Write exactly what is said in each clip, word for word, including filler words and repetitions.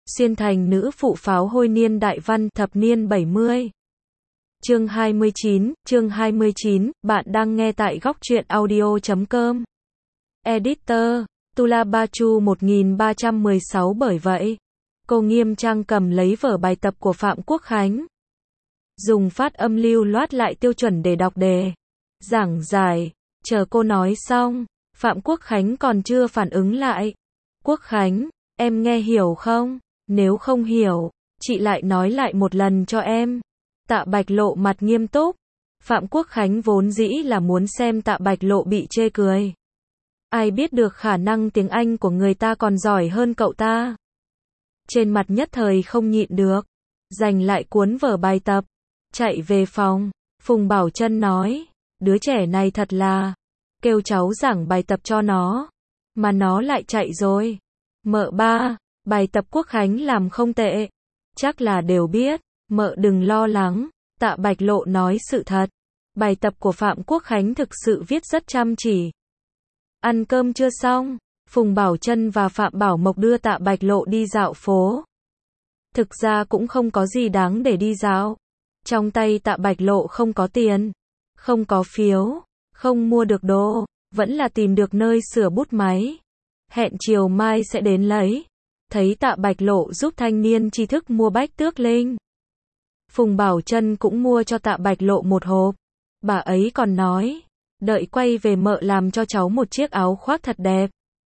Xuyên thành nữ phụ pháo hôi niên đại văn thập niên bảy mươi. Chương hai mươi chín, chương hai mươi chín, bạn đang nghe tại góc truyện audio chấm com. Editor, Tula Bachu một nghìn ba trăm mười sáu. Bởi vậy, cô nghiêm trang cầm lấy vở bài tập của Phạm Quốc Khánh. Dùng phát âm lưu loát lại tiêu chuẩn để đọc đề. Giảng giải, chờ cô nói xong, Phạm Quốc Khánh còn chưa phản ứng lại. Quốc Khánh, em nghe hiểu không? Nếu không hiểu, chị lại nói lại một lần cho em. Tạ Bạch lộ mặt nghiêm túc. Phạm Quốc Khánh vốn dĩ là muốn xem Tạ Bạch lộ bị chê cười. Ai biết được khả năng tiếng Anh của người ta còn giỏi hơn cậu ta. Trên mặt nhất thời không nhịn được, giành lại cuốn vở bài tập, chạy về phòng. Phùng Bảo Trân nói, đứa trẻ này thật là, kêu cháu giảng bài tập cho nó, mà nó lại chạy rồi. Mợ ba, bài tập Quốc Khánh làm không tệ, chắc là đều biết, mợ đừng lo lắng. Tạ Bạch lộ nói sự thật, bài tập của Phạm Quốc Khánh thực sự viết rất chăm chỉ. Ăn cơm chưa xong, Phùng Bảo Trân và Phạm Bảo Mộc đưa Tạ Bạch lộ đi dạo phố. Thực ra cũng không có gì đáng để đi dạo. Trong tay Tạ Bạch lộ không có tiền, không có phiếu, không mua được đồ, vẫn là tìm được nơi sửa bút máy. Hẹn chiều mai sẽ đến lấy. Thấy Tạ Bạch lộ giúp thanh niên tri thức mua bách tước linh, Phùng Bảo Trân cũng mua cho Tạ Bạch lộ một hộp. Bà ấy còn nói, đợi quay về mợ làm cho cháu một chiếc áo khoác thật đẹp,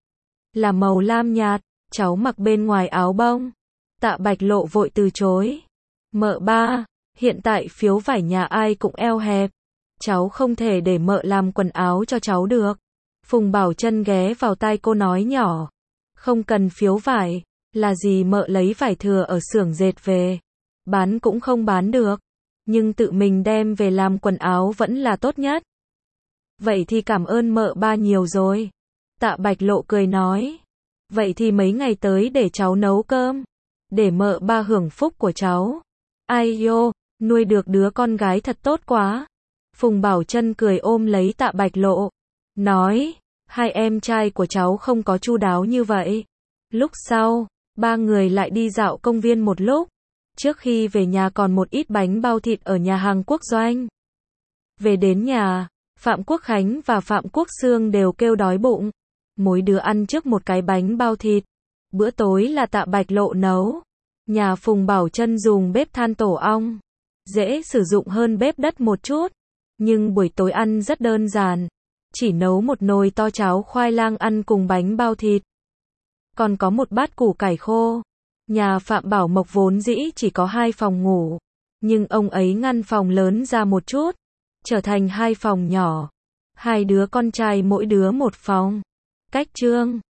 là màu lam nhạt, cháu mặc bên ngoài áo bông. Tạ Bạch lộ vội từ chối. Mợ ba, hiện tại phiếu vải nhà ai cũng eo hẹp, cháu không thể để mợ làm quần áo cho cháu được. Phùng Bảo Trân ghé vào tai cô nói nhỏ, không cần phiếu vải, là gì mợ lấy vải thừa ở xưởng dệt về, bán cũng không bán được, nhưng tự mình đem về làm quần áo vẫn là tốt nhất. Vậy thì cảm ơn mợ ba nhiều rồi. Tạ Bạch lộ cười nói, vậy thì mấy ngày tới để cháu nấu cơm, để mợ ba hưởng phúc của cháu. Ai yo, nuôi được đứa con gái thật tốt quá. Phùng Bảo Trân cười ôm lấy Tạ Bạch lộ, nói, hai em trai của cháu không có chu đáo như vậy. Lúc sau, ba người lại đi dạo công viên một lúc. Trước khi về nhà còn một ít bánh bao thịt ở nhà hàng Quốc Doanh. Về đến nhà, Phạm Quốc Khánh và Phạm Quốc Sương đều kêu đói bụng. Mỗi đứa ăn trước một cái bánh bao thịt. Bữa tối là Tạ Bạch lộ nấu. Nhà Phùng Bảo Trân dùng bếp than tổ ong, dễ sử dụng hơn bếp đất một chút, nhưng buổi tối ăn rất đơn giản, chỉ nấu một nồi to cháo khoai lang ăn cùng bánh bao thịt. Còn có một bát củ cải khô. Nhà Phạm Bảo Mộc vốn dĩ chỉ có hai phòng ngủ, nhưng ông ấy ngăn phòng lớn ra một chút, trở thành hai phòng nhỏ. Hai đứa con trai mỗi đứa một phòng. Cách trương